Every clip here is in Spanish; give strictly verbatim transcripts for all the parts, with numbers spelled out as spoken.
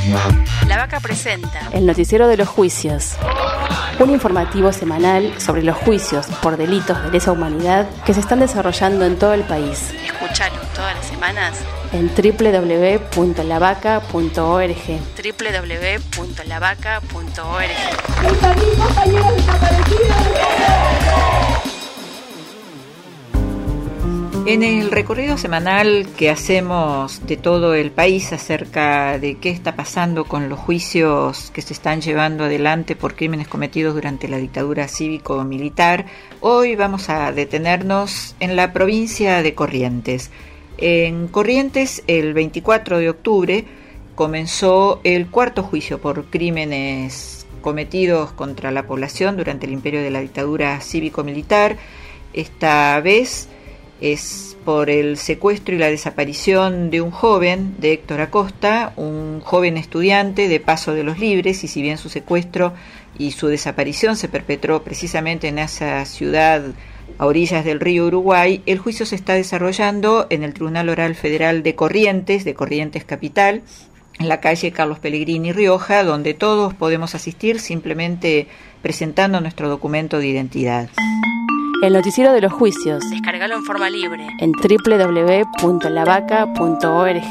La Vaca presenta el noticiero de los juicios, un informativo semanal sobre los juicios por delitos de lesa humanidad que se están desarrollando en todo el país. Escúchalo todas las semanas en doble u doble u doble u punto la vaca punto org. doble u doble u doble u punto la vaca punto org. En el recorrido semanal que hacemos de todo el país acerca de qué está pasando con los juicios que se están llevando adelante por crímenes cometidos durante la dictadura cívico-militar, hoy vamos a detenernos en la provincia de Corrientes. En Corrientes, el veinticuatro de octubre, comenzó el cuarto juicio por crímenes cometidos contra la población durante el imperio de la dictadura cívico-militar. Esta vez es por el secuestro y la desaparición de un joven, de Héctor Acosta, un joven estudiante de Paso de los Libres, y si bien su secuestro y su desaparición se perpetró precisamente en esa ciudad a orillas del río Uruguay, el juicio se está desarrollando en el Tribunal Oral Federal de Corrientes, de Corrientes Capital, en la calle Carlos Pellegrini Rioja, donde todos podemos asistir simplemente presentando nuestro documento de identidad. El noticiero de los juicios. Descárgalo en forma libre en doble u doble u doble u punto la vaca punto org.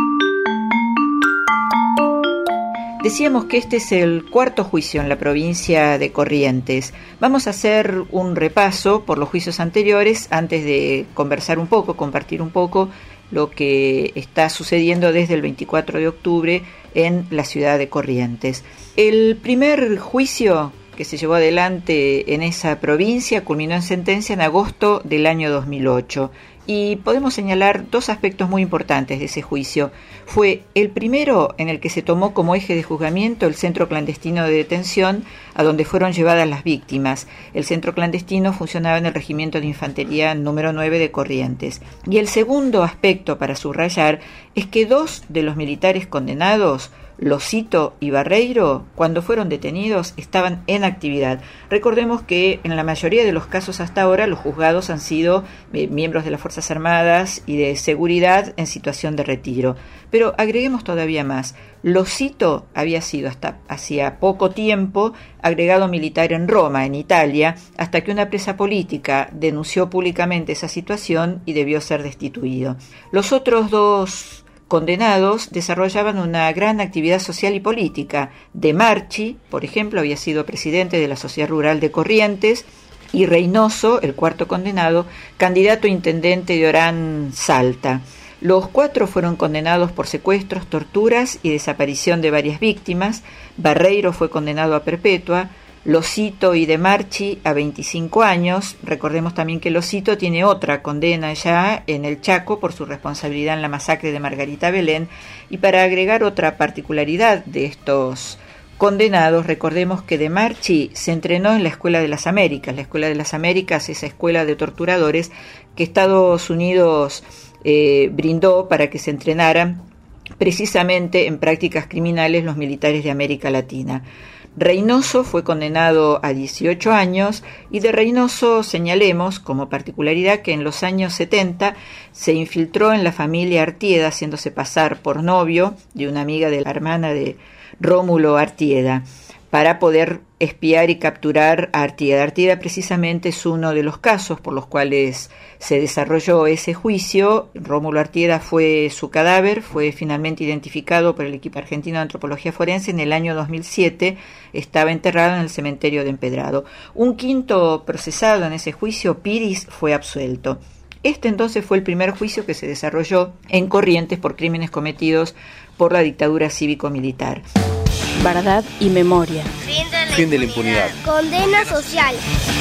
Decíamos que este es el cuarto juicio en la provincia de Corrientes. Vamos a hacer un repaso por los juicios anteriores antes de conversar un poco, compartir un poco lo que está sucediendo desde el veinticuatro de octubre en la ciudad de Corrientes. El primer juicio que se llevó adelante en esa provincia culminó en sentencia en agosto del año dos mil ocho. Y podemos señalar dos aspectos muy importantes de ese juicio. Fue el primero en el que se tomó como eje de juzgamiento el centro clandestino de detención a donde fueron llevadas las víctimas. El centro clandestino funcionaba en el Regimiento de Infantería número nueve de Corrientes. Y el segundo aspecto para subrayar es que dos de los militares condenados, Losito y Barreiro, cuando fueron detenidos, estaban en actividad. Recordemos que en la mayoría de los casos hasta ahora los juzgados han sido eh, miembros de las Fuerzas Armadas y de seguridad en situación de retiro. Pero agreguemos todavía más. Losito había sido hasta hacía poco tiempo agregado militar en Roma, en Italia, hasta que una presa política denunció públicamente esa situación y debió ser destituido. Los otros dos condenados desarrollaban una gran actividad social y política. De Marchi, por ejemplo, había sido presidente de la Sociedad Rural de Corrientes, y Reynoso, el cuarto condenado, candidato a intendente de Orán, Salta. Los cuatro fueron condenados por secuestros, torturas y desaparición de varias víctimas. Barreiro fue condenado a perpetua, Losito y De Marchi a veinticinco años. Recordemos también que Losito tiene otra condena ya en el Chaco por su responsabilidad en la masacre de Margarita Belén. Y para agregar otra particularidad de estos condenados, recordemos que De Marchi se entrenó en la Escuela de las Américas. La Escuela de las Américas, esa escuela de torturadores que Estados Unidos eh, brindó para que se entrenaran precisamente en prácticas criminales los militares de América Latina. Reynoso fue condenado a dieciocho años, y de Reynoso señalemos como particularidad que en los años setenta se infiltró en la familia Artieda haciéndose pasar por novio de una amiga de la hermana de Rómulo Artieda para poder espiar y capturar a Artieda. Artieda precisamente es uno de los casos por los cuales se desarrolló ese juicio. Rómulo Artieda fue su cadáver, fue finalmente identificado por el equipo argentino de antropología forense en el año dos mil siete, estaba enterrado en el cementerio de Empedrado. Un quinto procesado en ese juicio, Piris, fue absuelto. Este entonces fue el primer juicio que se desarrolló en Corrientes por crímenes cometidos por la dictadura cívico-militar. Verdad y memoria. Fin de la, fin de la impunidad. Condena social.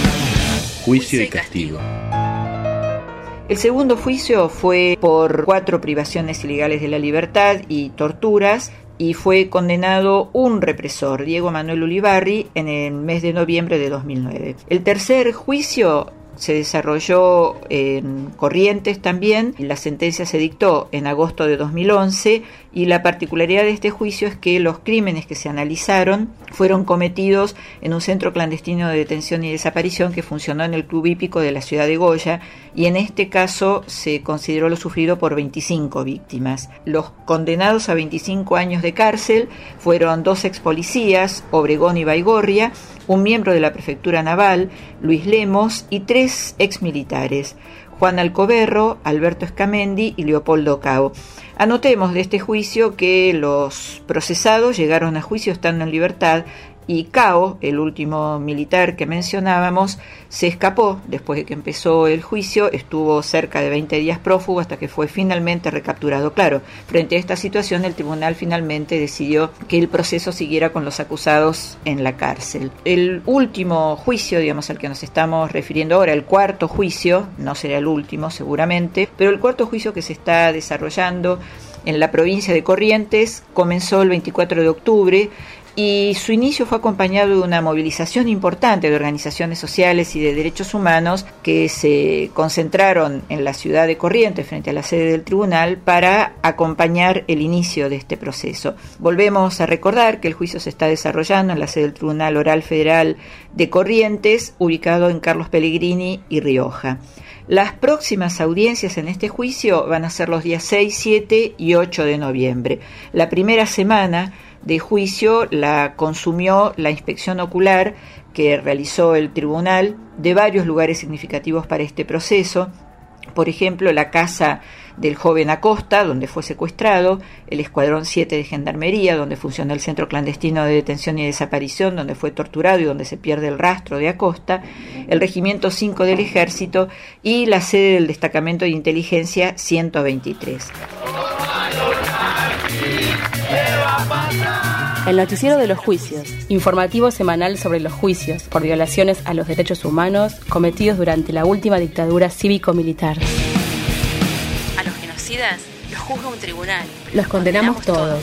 Juicio y castigo. El segundo juicio fue por cuatro privaciones ilegales de la libertad y torturas, y fue condenado un represor, Diego Manuel Ulibarri, en el mes de noviembre de dos mil nueve. El tercer juicio se desarrolló en Corrientes también. La sentencia se dictó en agosto de dos mil once y la particularidad de este juicio es que los crímenes que se analizaron fueron cometidos en un centro clandestino de detención y desaparición que funcionó en el Club Hípico de la ciudad de Goya, y en este caso se consideró lo sufrido por veinticinco víctimas. Los condenados a veinticinco años de cárcel fueron dos ex policías, Obregón y Baigorria, un miembro de la Prefectura Naval, Luis Lemos, y tres ex militares, Juan Alcoberro, Alberto Escamendi y Leopoldo Cao. Anotemos de este juicio que los procesados llegaron a juicio estando en libertad y Cao, el último militar que mencionábamos, se escapó después de que empezó el juicio, estuvo cerca de veinte días prófugo hasta que fue finalmente recapturado. Claro, frente a esta situación el tribunal finalmente decidió que el proceso siguiera con los acusados en la cárcel. El último juicio, digamos, al que nos estamos refiriendo ahora, el cuarto juicio, no será el último seguramente, pero el cuarto juicio que se está desarrollando en la provincia de Corrientes comenzó el veinticuatro de octubre y su inicio fue acompañado de una movilización importante de organizaciones sociales y de derechos humanos que se concentraron en la ciudad de Corrientes frente a la sede del tribunal para acompañar el inicio de este proceso. Volvemos a recordar que el juicio se está desarrollando en la sede del Tribunal Oral Federal de Corrientes, ubicado en Carlos Pellegrini y Rioja. Las próximas audiencias en este juicio van a ser los días seis, siete y ocho de noviembre. La primera semana de juicio la consumió la inspección ocular que realizó el tribunal de varios lugares significativos para este proceso. Por ejemplo, la casa del joven Acosta, donde fue secuestrado, el Escuadrón siete de Gendarmería, donde funciona el Centro Clandestino de Detención y Desaparición, donde fue torturado y donde se pierde el rastro de Acosta, el Regimiento cinco del Ejército y la sede del Destacamento de Inteligencia ciento veintitrés. El noticiero de los juicios, informativo semanal sobre los juicios por violaciones a los derechos humanos cometidos durante la última dictadura cívico-militar. A los genocidas los juzga un tribunal. Los condenamos todos.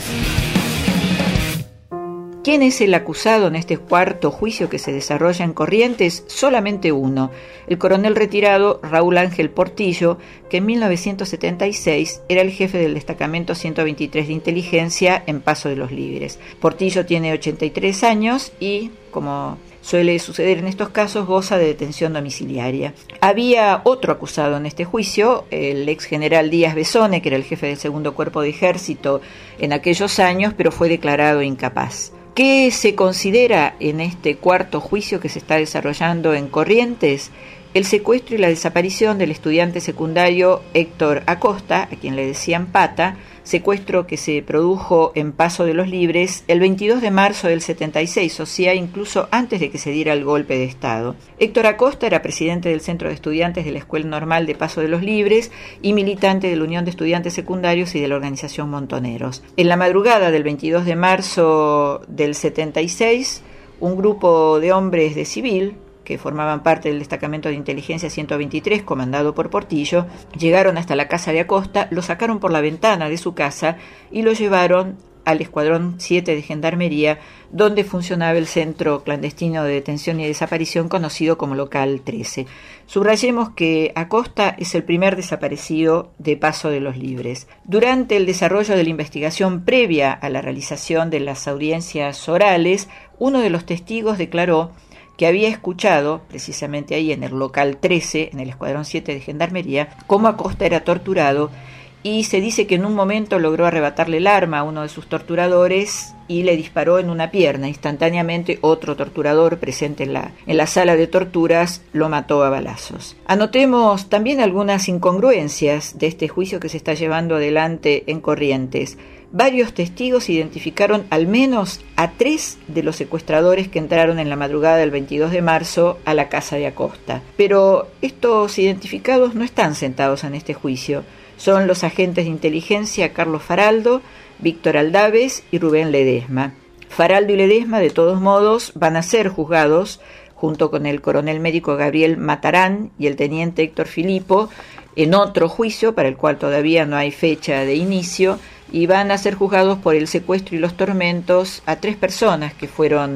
¿Quién es el acusado en este cuarto juicio que se desarrolla en Corrientes? Solamente uno, el coronel retirado Raúl Ángel Portillo, que en mil novecientos setenta y seis era el jefe del destacamento ciento veintitrés de inteligencia en Paso de los Libres. Portillo tiene ochenta y tres años y, como suele suceder en estos casos, goza de detención domiciliaria. Había otro acusado en este juicio, el ex general Díaz Besone, que era el jefe del segundo cuerpo de ejército en aquellos años, pero fue declarado incapaz. ¿Qué se considera en este cuarto juicio que se está desarrollando en Corrientes? El secuestro y la desaparición del estudiante secundario Héctor Acosta, a quien le decían Pata, secuestro que se produjo en Paso de los Libres el veintidós de marzo del setenta y seis, o sea, incluso antes de que se diera el golpe de Estado. Héctor Acosta era presidente del Centro de Estudiantes de la Escuela Normal de Paso de los Libres y militante de la Unión de Estudiantes Secundarios y de la organización Montoneros. En la madrugada del veintidós de marzo del setenta y seis, un grupo de hombres de civil que formaban parte del destacamento de inteligencia ciento veintitrés, comandado por Portillo, llegaron hasta la casa de Acosta, lo sacaron por la ventana de su casa y lo llevaron al Escuadrón siete de Gendarmería, donde funcionaba el Centro Clandestino de Detención y Desaparición, conocido como Local trece. Subrayemos que Acosta es el primer desaparecido de Paso de los Libres. Durante el desarrollo de la investigación previa a la realización de las audiencias orales, uno de los testigos declaró que había escuchado, precisamente ahí en el Local trece, en el Escuadrón siete de Gendarmería, cómo Acosta era torturado, y se dice que en un momento logró arrebatarle el arma a uno de sus torturadores y le disparó en una pierna. Instantáneamente otro torturador presente en la, en la sala de torturas lo mató a balazos. Anotemos también algunas incongruencias de este juicio que se está llevando adelante en Corrientes. Varios testigos identificaron al menos a tres de los secuestradores que entraron en la madrugada del veintidós de marzo a la casa de Acosta. Pero estos identificados no están sentados en este juicio. Son los agentes de inteligencia Carlos Faraldo, Víctor Aldaves y Rubén Ledesma. Faraldo y Ledesma, de todos modos, van a ser juzgados junto con el coronel médico Gabriel Matarán y el teniente Héctor Filipo en otro juicio para el cual todavía no hay fecha de inicio, y van a ser juzgados por el secuestro y los tormentos a tres personas que fueron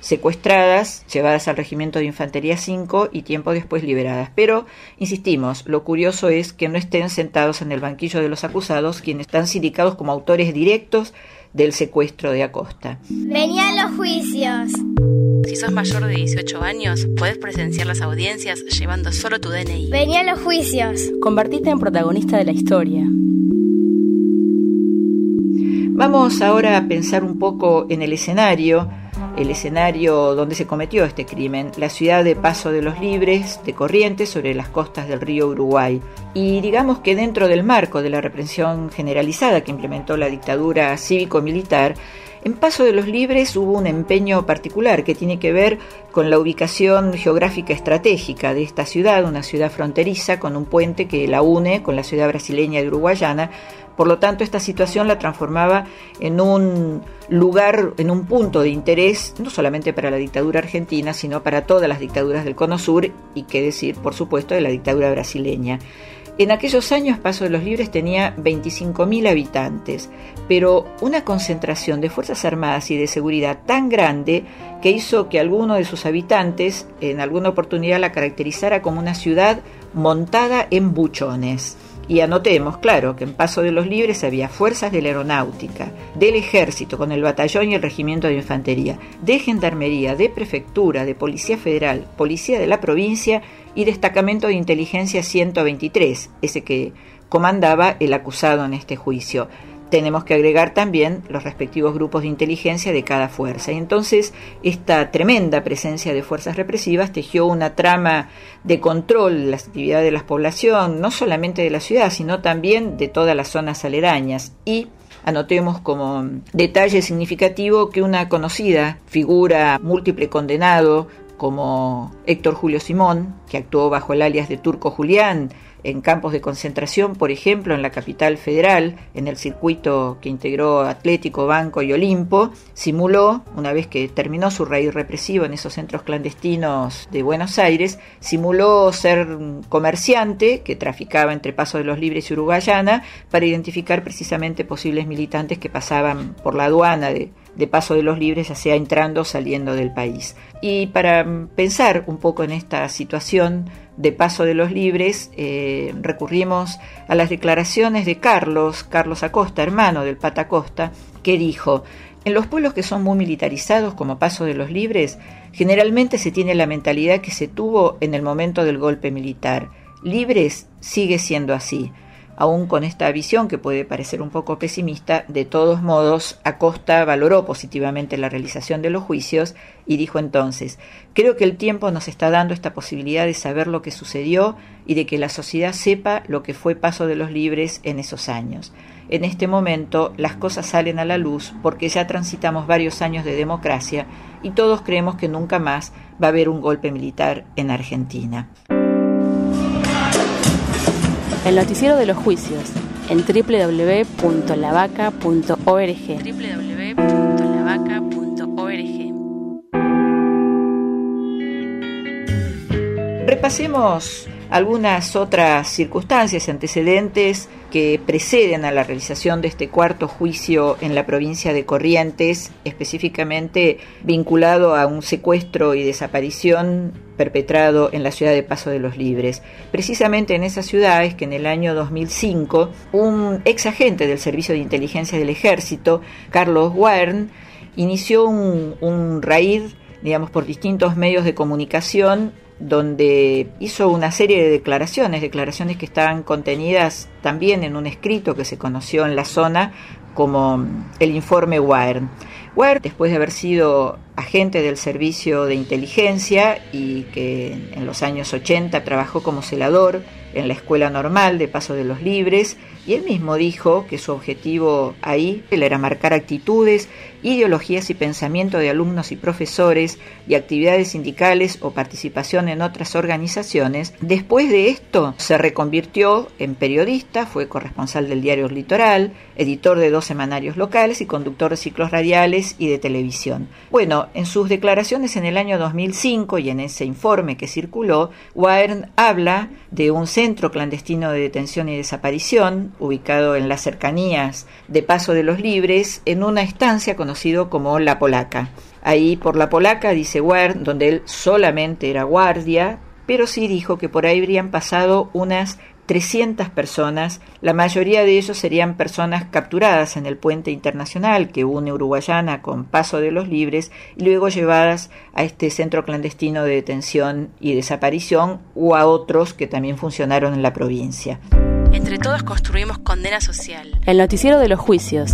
secuestradas, llevadas al Regimiento de Infantería cinco y tiempo después liberadas. Pero, insistimos, lo curioso es que no estén sentados en el banquillo de los acusados quienes están sindicados como autores directos del secuestro de Acosta. Venían los juicios. Si sos mayor de dieciocho años, podés presenciar las audiencias llevando solo tu D N I. Venían los juicios. Convertite en protagonista de la historia. Vamos ahora a pensar un poco en el escenario, el escenario donde se cometió este crimen, la ciudad de Paso de los Libres, de Corrientes, sobre las costas del río Uruguay. Y digamos que dentro del marco de la represión generalizada que implementó la dictadura cívico-militar, en Paso de los Libres hubo un empeño particular que tiene que ver con la ubicación geográfica estratégica de esta ciudad, una ciudad fronteriza con un puente que la une con la ciudad brasileña de Uruguayana. Por lo tanto, esta situación la transformaba en un lugar, en un punto de interés, no solamente para la dictadura argentina, sino para todas las dictaduras del Cono Sur y qué decir, por supuesto, de la dictadura brasileña. En aquellos años, Paso de los Libres tenía veinticinco mil habitantes, pero una concentración de Fuerzas Armadas y de seguridad tan grande que hizo que alguno de sus habitantes en alguna oportunidad la caracterizara como una ciudad montada en buchones. Y anotemos, claro, que en Paso de los Libres había fuerzas de la aeronáutica, del ejército con el batallón y el regimiento de infantería, de gendarmería, de prefectura, de policía federal, policía de la provincia y destacamento de inteligencia ciento veintitrés, ese que comandaba el acusado en este juicio. Tenemos que agregar también los respectivos grupos de inteligencia de cada fuerza. Y entonces esta tremenda presencia de fuerzas represivas tejió una trama de control de las actividades de la población, no solamente de la ciudad, sino también de todas las zonas aledañas. Y anotemos como detalle significativo que una conocida figura múltiple condenado como Héctor Julio Simón, que actuó bajo el alias de Turco Julián, en campos de concentración, por ejemplo, en la capital federal, en el circuito que integró Atlético, Banco y Olimpo, simuló, una vez que terminó su raíz represivo en esos centros clandestinos de Buenos Aires, simuló ser comerciante que traficaba entre Paso de los Libres y Uruguayana para identificar precisamente posibles militantes que pasaban por la aduana de de Paso de los Libres, ya sea entrando o saliendo del país. Y para pensar un poco en esta situación de Paso de los Libres, eh, recurrimos a las declaraciones de Carlos, Carlos Acosta, hermano del Pata Acosta, que dijo: en los pueblos que son muy militarizados, como Paso de los Libres, generalmente se tiene la mentalidad que se tuvo en el momento del golpe militar. Libres sigue siendo así. Aún con esta visión que puede parecer un poco pesimista, de todos modos, Acosta valoró positivamente la realización de los juicios y dijo entonces: creo que el tiempo nos está dando esta posibilidad de saber lo que sucedió y de que la sociedad sepa lo que fue Paso de los Libres en esos años. En este momento las cosas salen a la luz porque ya transitamos varios años de democracia y todos creemos que nunca más va a haber un golpe militar en Argentina. El noticiero de los juicios en doble u doble u doble u punto la vaca punto org. doble u doble u doble u punto la vaca punto org. Repasemos algunas otras circunstancias y antecedentes que preceden a la realización de este cuarto juicio en la provincia de Corrientes, específicamente vinculado a un secuestro y desaparición perpetrado en la ciudad de Paso de los Libres. Precisamente en esa ciudad es que en el año dos mil cinco un ex agente del Servicio de Inteligencia del Ejército, Carlos Wern, inició un, un raid, digamos, por distintos medios de comunicación, donde hizo una serie de declaraciones, declaraciones que estaban contenidas también en un escrito que se conoció en la zona como el informe Wern. Wern, después de haber sido agente del servicio de inteligencia y que en los años ochenta trabajó como celador en la Escuela Normal de Paso de los Libres, y él mismo dijo que su objetivo ahí era marcar actitudes, ideologías y pensamiento de alumnos y profesores y actividades sindicales o participación en otras organizaciones. Después de esto se reconvirtió en periodista, fue corresponsal del diario Litoral, editor de dos semanarios locales y conductor de ciclos radiales y de televisión. Bueno, en sus declaraciones en el año dos mil cinco y en ese informe que circuló, Wern habla de un centro clandestino de detención y desaparición, ubicado en las cercanías de Paso de los Libres, en una estancia conocido como La Polaca. Ahí por La Polaca, dice Wern, donde él solamente era guardia, pero sí dijo que por ahí habrían pasado unas trescientas personas, la mayoría de ellos serían personas capturadas en el puente internacional que une Uruguayana con Paso de los Libres y luego llevadas a este centro clandestino de detención y desaparición o a otros que también funcionaron en la provincia. Entre todos construimos condena social. El noticiero de los juicios.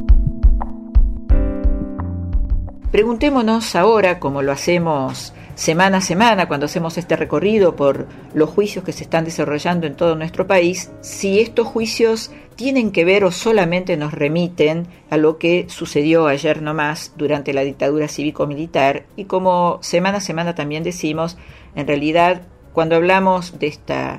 Preguntémonos ahora, como lo hacemos semana a semana, cuando hacemos este recorrido por los juicios que se están desarrollando en todo nuestro país, si estos juicios tienen que ver o solamente nos remiten a lo que sucedió ayer nomás durante la dictadura cívico-militar, y como semana a semana también decimos, en realidad cuando hablamos de esta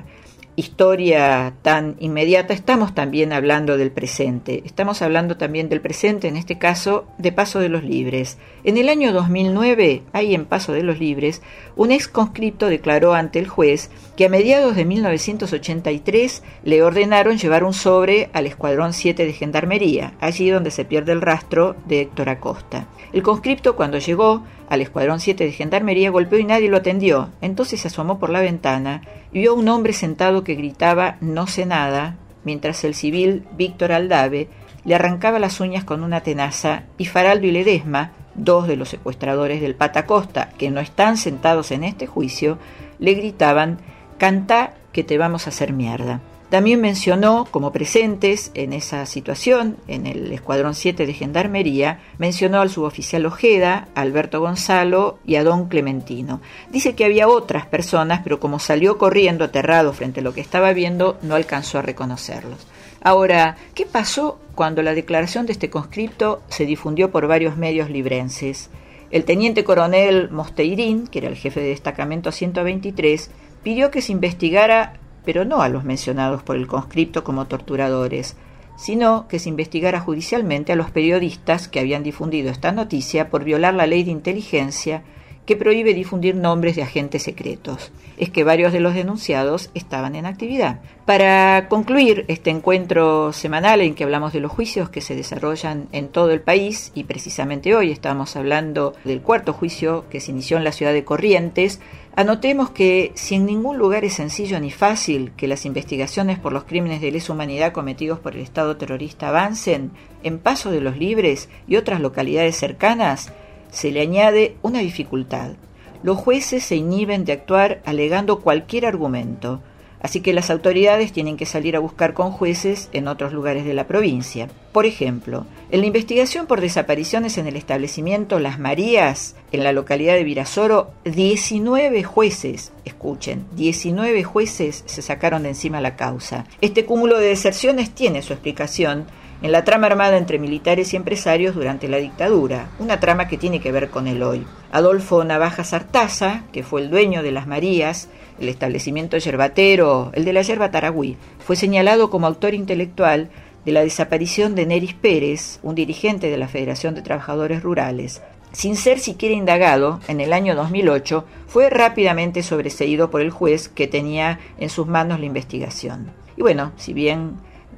historia tan inmediata, estamos también hablando del presente. Estamos hablando también del presente, en este caso, de Paso de los Libres. En el año dos mil nueve, ahí en Paso de los Libres, un ex conscripto declaró ante el juez que a mediados de mil novecientos ochenta y tres le ordenaron llevar un sobre al Escuadrón siete de Gendarmería, allí donde se pierde el rastro de Héctor Acosta. El conscripto, cuando llegó al Escuadrón siete de Gendarmería, golpeó y nadie lo atendió. Entonces se asomó por la ventana y vio a un hombre sentado que gritaba «No sé nada», mientras el civil Víctor Aldave le arrancaba las uñas con una tenaza y Faraldo y Ledesma, dos de los secuestradores del Pata Acosta, que no están sentados en este juicio, le gritaban «Cantá que te vamos a hacer mierda». También mencionó como presentes en esa situación, en el Escuadrón siete de Gendarmería, mencionó al suboficial Ojeda, a Alberto Gonzalo y a don Clementino. Dice que había otras personas, pero como salió corriendo aterrado frente a lo que estaba viendo, no alcanzó a reconocerlos. Ahora, ¿qué pasó cuando la declaración de este conscripto se difundió por varios medios librenses? El teniente coronel Mosteirín, que era el jefe de destacamento ciento veintitrés, pidió que se investigara, pero no a los mencionados por el conscripto como torturadores, sino que se investigara judicialmente a los periodistas que habían difundido esta noticia por violar la ley de inteligencia que prohíbe difundir nombres de agentes secretos. Es que varios de los denunciados estaban en actividad. Para concluir este encuentro semanal en que hablamos de los juicios que se desarrollan en todo el país, y precisamente hoy estamos hablando del cuarto juicio que se inició en la ciudad de Corrientes, anotemos que si en ningún lugar es sencillo ni fácil que las investigaciones por los crímenes de lesa humanidad cometidos por el Estado terrorista avancen, en Paso de los Libres y otras localidades cercanas, se le añade una dificultad. Los jueces se inhiben de actuar alegando cualquier argumento, así que las autoridades tienen que salir a buscar con jueces en otros lugares de la provincia. Por ejemplo, en la investigación por desapariciones en el establecimiento Las Marías, en la localidad de Virasoro, diecinueve jueces, escuchen, diecinueve jueces se sacaron de encima la causa. Este cúmulo de deserciones tiene su explicación en la trama armada entre militares y empresarios durante la dictadura, una trama que tiene que ver con el hoy. Adolfo Navajas Artaza, que fue el dueño de Las Marías, el establecimiento yerbatero, el de la yerba Taragüí, fue señalado como autor intelectual de la desaparición de Neris Pérez, un dirigente de la Federación de Trabajadores Rurales. Sin ser siquiera indagado, en el año dos mil ocho fue rápidamente sobreseído por el juez que tenía en sus manos la investigación. Y bueno, si bien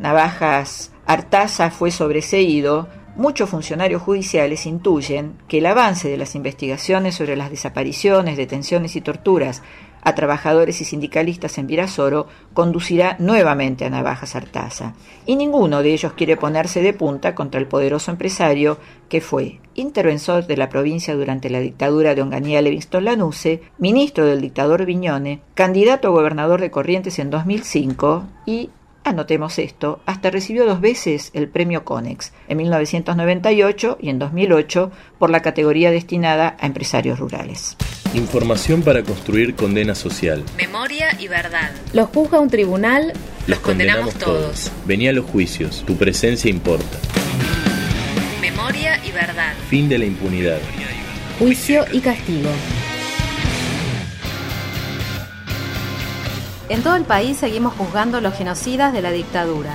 Navajas Artaza fue sobreseído, muchos funcionarios judiciales intuyen que el avance de las investigaciones sobre las desapariciones, detenciones y torturas a trabajadores y sindicalistas en Virasoro conducirá nuevamente a Navajas Artaza. Y ninguno de ellos quiere ponerse de punta contra el poderoso empresario que fue interventor de la provincia durante la dictadura de Onganía Levingston Lanusse, ministro del dictador Viñone, candidato a gobernador de Corrientes en dos mil cinco y, anotemos esto, hasta recibió dos veces el premio Conex, en mil novecientos noventa y ocho y en dos mil ocho, por la categoría destinada a empresarios rurales. Información para construir condena social. Memoria y verdad. Los juzga un tribunal. Los condenamos todos. Vení a los juicios, tu presencia importa. Memoria y verdad. Fin de la impunidad. Juicio y castigo. En todo el país seguimos juzgando los genocidas de la dictadura.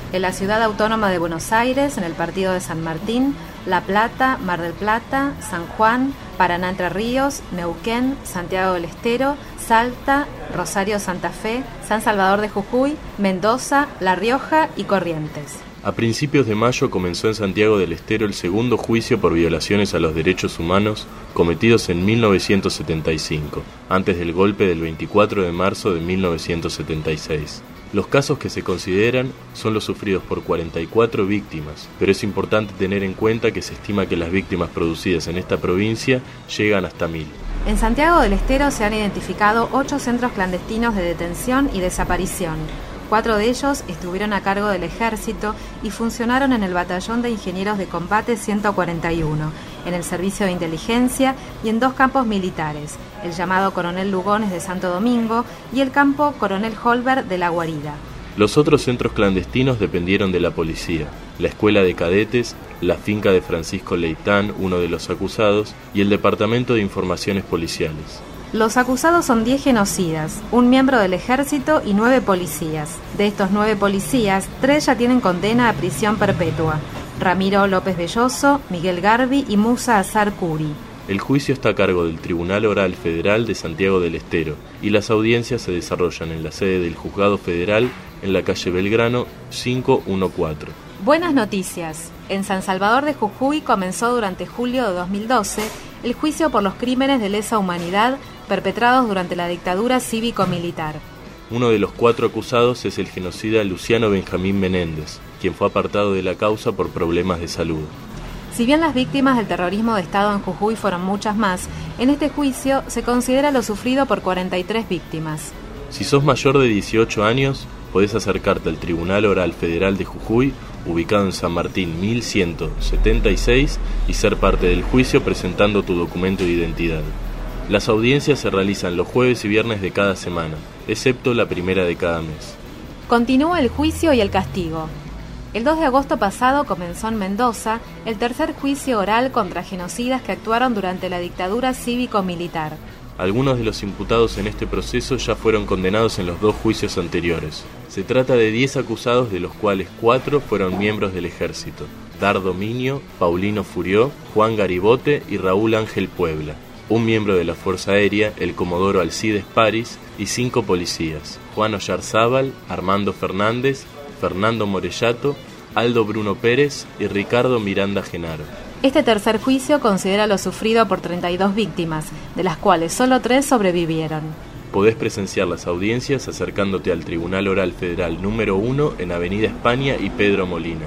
en la Ciudad Autónoma de Buenos Aires, en el partido de San Martín, La Plata, Mar del Plata, San Juan, Paraná Entre Ríos, Neuquén, Santiago del Estero, Salta, Rosario Santa Fe, San Salvador de Jujuy, Mendoza, La Rioja y Corrientes. A principios de mayo comenzó en Santiago del Estero el segundo juicio por violaciones a los derechos humanos cometidos en mil novecientos setenta y cinco, antes del golpe del veinticuatro de marzo de mil novecientos setenta y seis. Los casos que se consideran son los sufridos por cuarenta y cuatro víctimas, pero es importante tener en cuenta que se estima que las víctimas producidas en esta provincia llegan hasta mil. En Santiago del Estero se han identificado ocho centros clandestinos de detención y desaparición. Cuatro de ellos estuvieron a cargo del Ejército y funcionaron en el Batallón de Ingenieros de Combate ciento cuarenta y uno, en el Servicio de Inteligencia y en dos campos militares, el llamado Coronel Lugones de Santo Domingo y el campo Coronel Holber de La Guarida. Los otros centros clandestinos dependieron de la policía, la Escuela de Cadetes, la finca de Francisco Leitán, uno de los acusados, y el Departamento de Informaciones Policiales. Los acusados son diez genocidas, un miembro del ejército y nueve policías. De estos nueve policías, tres ya tienen condena a prisión perpetua: Ramiro López Belloso, Miguel Garbi y Musa Azar Curi. El juicio está a cargo del Tribunal Oral Federal de Santiago del Estero y las audiencias se desarrollan en la sede del Juzgado Federal en la calle Belgrano cinco uno cuatro. Buenas noticias. En San Salvador de Jujuy comenzó durante julio de dos mil doce el juicio por los crímenes de lesa humanidad perpetrados durante la dictadura cívico-militar. Uno de los cuatro acusados es el genocida Luciano Benjamín Menéndez, quien fue apartado de la causa por problemas de salud. Si bien las víctimas del terrorismo de Estado en Jujuy fueron muchas más, en este juicio se considera lo sufrido por cuarenta y tres víctimas. Si sos mayor de dieciocho años, podés acercarte al Tribunal Oral Federal de Jujuy, ubicado en San Martín mil ciento setenta y seis, y ser parte del juicio presentando tu documento de identidad. Las audiencias se realizan los jueves y viernes de cada semana, excepto la primera de cada mes. Continúa el juicio y el castigo. El dos de agosto pasado comenzó en Mendoza el tercer juicio oral contra genocidas que actuaron durante la dictadura cívico-militar. Algunos de los imputados en este proceso ya fueron condenados en los dos juicios anteriores. Se trata de diez acusados, de los cuales cuatro fueron miembros del ejército: Dardo Minio, Paulino Furió, Juan Garibote y Raúl Ángel Puebla. Un miembro de la Fuerza Aérea, el comodoro Alcides París, y cinco policías: Juan Oyarzábal, Armando Fernández, Fernando Morellato, Aldo Bruno Pérez y Ricardo Miranda Genaro. Este tercer juicio considera lo sufrido por treinta y dos víctimas, de las cuales solo tres sobrevivieron. Podés presenciar las audiencias acercándote al Tribunal Oral Federal número uno en Avenida España y Pedro Molina.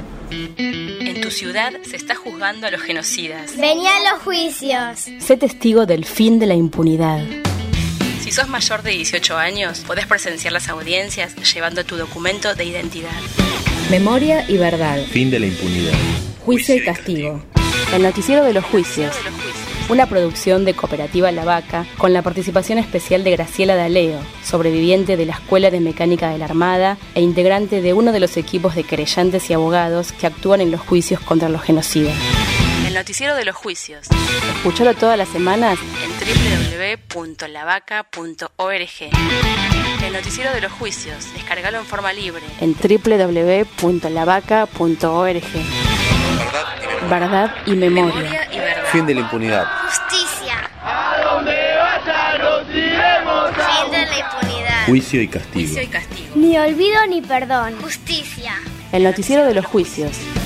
En tu ciudad se está juzgando a los genocidas. Vení a los juicios. Sé testigo del fin de la impunidad. Si sos mayor de dieciocho años, podés presenciar las audiencias llevando tu documento de identidad. Memoria y verdad. Fin de la impunidad. Juicio y castigo. El noticiero de los juicios. Una producción de Cooperativa La Vaca, con la participación especial de Graciela D'Aleo, sobreviviente de la Escuela de Mecánica de la Armada e integrante de uno de los equipos de querellantes y abogados que actúan en los juicios contra los genocidas. El noticiero de los juicios. Escuchalo todas las semanas en doble u doble u doble u punto la vaca punto org. El noticiero de los juicios. Descargalo en forma libre en doble u doble u doble u punto la vaca punto org. Verdad y memoria. Memoria y verdad. Fin de la impunidad. Justicia. A donde vaya nos iremos a Fin de la impunidad. Juicio y castigo. Juicio y castigo. Ni olvido ni perdón. Justicia. El noticiero de los juicios.